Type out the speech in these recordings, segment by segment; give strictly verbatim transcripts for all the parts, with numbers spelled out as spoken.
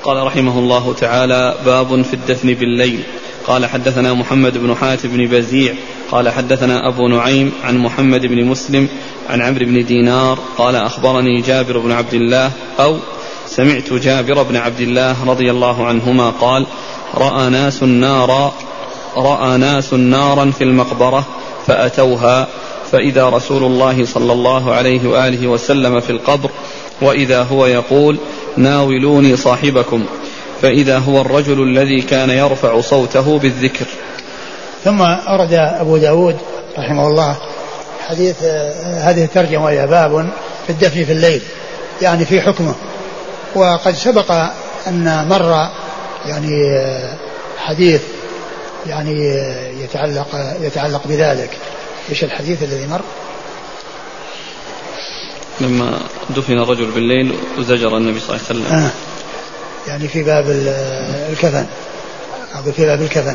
قال رحمه الله تعالى: باب في الدفن بالليل. قال حدثنا محمد بن حاتم بن بزيع قال حدثنا أبو نعيم عن محمد بن مسلم عن عمرو بن دينار قال أخبرني جابر بن عبد الله أو سمعت جابر بن عبد الله رضي الله عنهما قال: رأى ناس نارا رأى ناس نارا في المقبرة فأتوها فإذا رسول الله صلى الله عليه وآله وسلم في القبر وإذا هو يقول: ناولوني صاحبكم، فإذا هو الرجل الذي كان يرفع صوته بالذكر. ثم أرد أبو داود رحمه الله حديث هذه الترجمة وهي باب في الدفن في الليل، يعني في حكمه. وقد سبق أن مر يعني حديث يعني يتعلق يتعلق بذلك. ايش الحديث الذي مر؟ لما دفن الرجل بالليل وزجر النبي صلى الله عليه وسلم. آه يعني في باب الكفن أو في باب الكفن،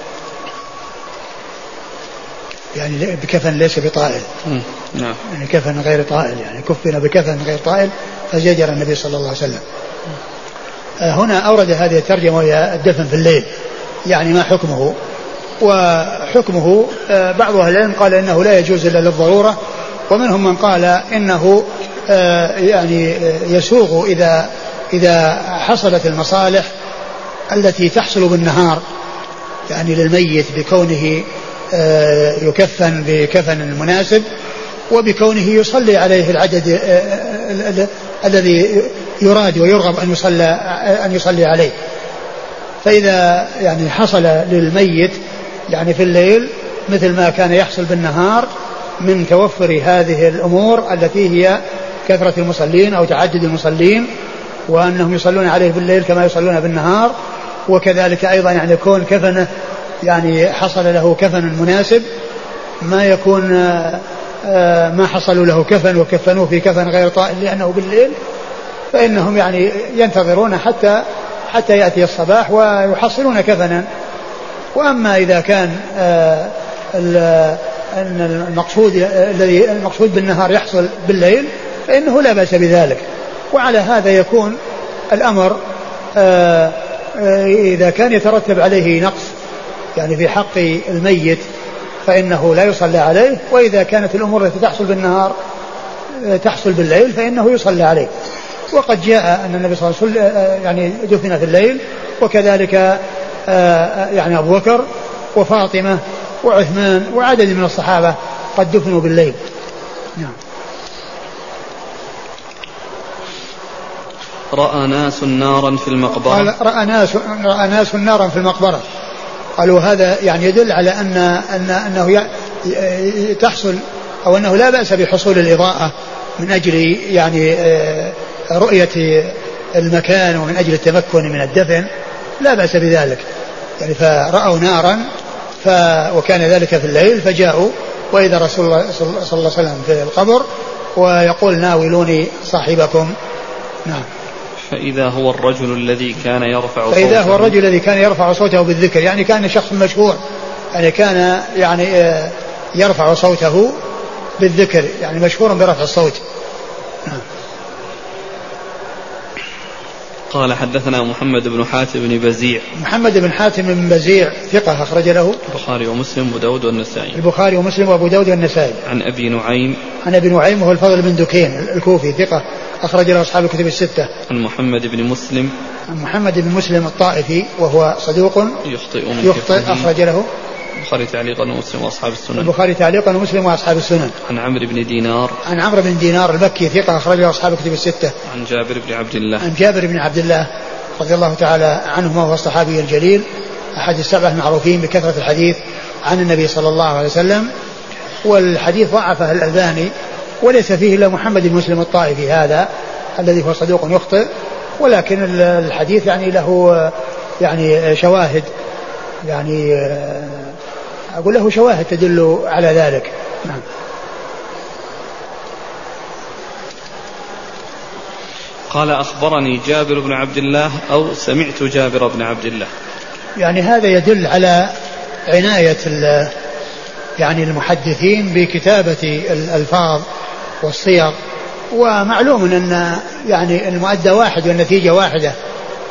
يعني بكفن ليس بطائل. نعم. يعني كفن غير طائل، يعني كفن بكفن غير طائل فزجر النبي صلى الله عليه وسلم. آه هنا أورد هذه الترجمة وهي الدفن في الليل، يعني ما حكمه. وحكمه آه بعض أهل العلم قال إنه لا يجوز إلا للضرورة، ومنهم من قال إنه آه يعني يسوغ إذا إذا حصلت المصالح التي تحصل بالنهار يعني للميت بكونه آه يكفن بكفن مناسب وبكونه يصلي عليه العدد آه الذي يراد ويرغب أن يصلى أن يصلي عليه. فإذا يعني حصل للميت يعني في الليل مثل ما كان يحصل بالنهار من توفر هذه الأمور التي هي كثرة المصلين أو تعدد المصلين، وأنهم يصلون عليه بالليل كما يصلون بالنهار، وكذلك أيضا يعني يكون كفنه يعني حصل له كفن مناسب، ما يكون ما حصلوا له كفن وكفنوه في كفن غير طائل لأنه بالليل، فإنهم يعني ينتظرون حتى حتى يأتي الصباح ويحصلون كفنا. وأما إذا كان المقصود الذي المقصود بالنهار يحصل بالليل فإنه لا بأس بذلك. وعلى هذا يكون الأمر إذا كان يترتب عليه نقص يعني في حق الميت فإنه لا يصلى عليه، وإذا كانت الأمور التي تحصل بالنهار تحصل بالليل فإنه يصلى عليه. وقد جاء أن النبي صلى الله عليه وسلم يعني دفن في الليل، وكذلك يعني أبو بكر وفاطمة وعثمان وعدد من الصحابة قد دفنوا بالليل. نعم. رأى ناس نارا في المقبرة. قال رأى ناس رأى ناس نارا في المقبرة. قالوا هذا يعني يدل على أن أن أنه تحصل أو أنه لا بأس بحصول الإضاءة من أجل يعني رؤية المكان ومن أجل التمكن من الدفن، لا بأس بذلك. يعني فرأوا نارا ف وكان ذلك في الليل فجاءوا وإذا رسول الله صلى الله عليه وسلم في القبر ويقول: ناولوني صاحبكم. نعم. فإذا هو الرجل الذي كان يرفع صوته فإذا هو الرجل الذي كان يرفع صوته بالذكر، يعني كان شخص مشهور، يعني كان يعني يرفع صوته بالذكر، يعني مشهور برفع الصوت. نعم. قال حدثنا محمد بن حاتم بن بزيع. محمد بن حاتم بن بزيع ثقة أخرج له البخاري ومسلم وأبو داود والنسائي. البخاري ومسلم وأبو داود والنسائي. عن أبي نعيم. عن أبي نعيم وهو الفضل بن دكين الكوفي ثقة أخرج له أصحاب الكتب الستة. عن محمد بن مسلم. عن محمد بن مسلم الطائفي وهو صدوق يخطئ يخطئ أخرج له البخاري تعليقا ومسلم وأصحاب السنن. البخاري تعليقا ومسلم وأصحاب السنن. عن عمرو بن دينار. عن عمرو بن دينار المكي ثقة أخرج له أصحاب الكتب الستة. عن جابر بن عبد الله. عن جابر بن عبد الله رضي الله تعالى عنهما وهو الصحابي الجليل أحد السبعة المعروفين بكثرة الحديث عن النبي صلى الله عليه وسلم. والحديث ضعفه الألباني، وليس فيه إلا محمد بن مسلم الطائفي هذا الذي هو صدوق يخطئ، ولكن الحديث يعني له يعني شواهد، يعني أقول له شواهد تدل على ذلك. نعم. قال أخبرني جابر بن عبد الله أو سمعت جابر بن عبد الله. يعني هذا يدل على عناية يعني المحدثين بكتابة الألفاظ والصيغ، ومعلوم أن يعني المؤدى واحد والنتيجة واحدة،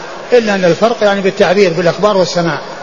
إلا أن الفرق يعني بالتعبير بالأخبار والسماع.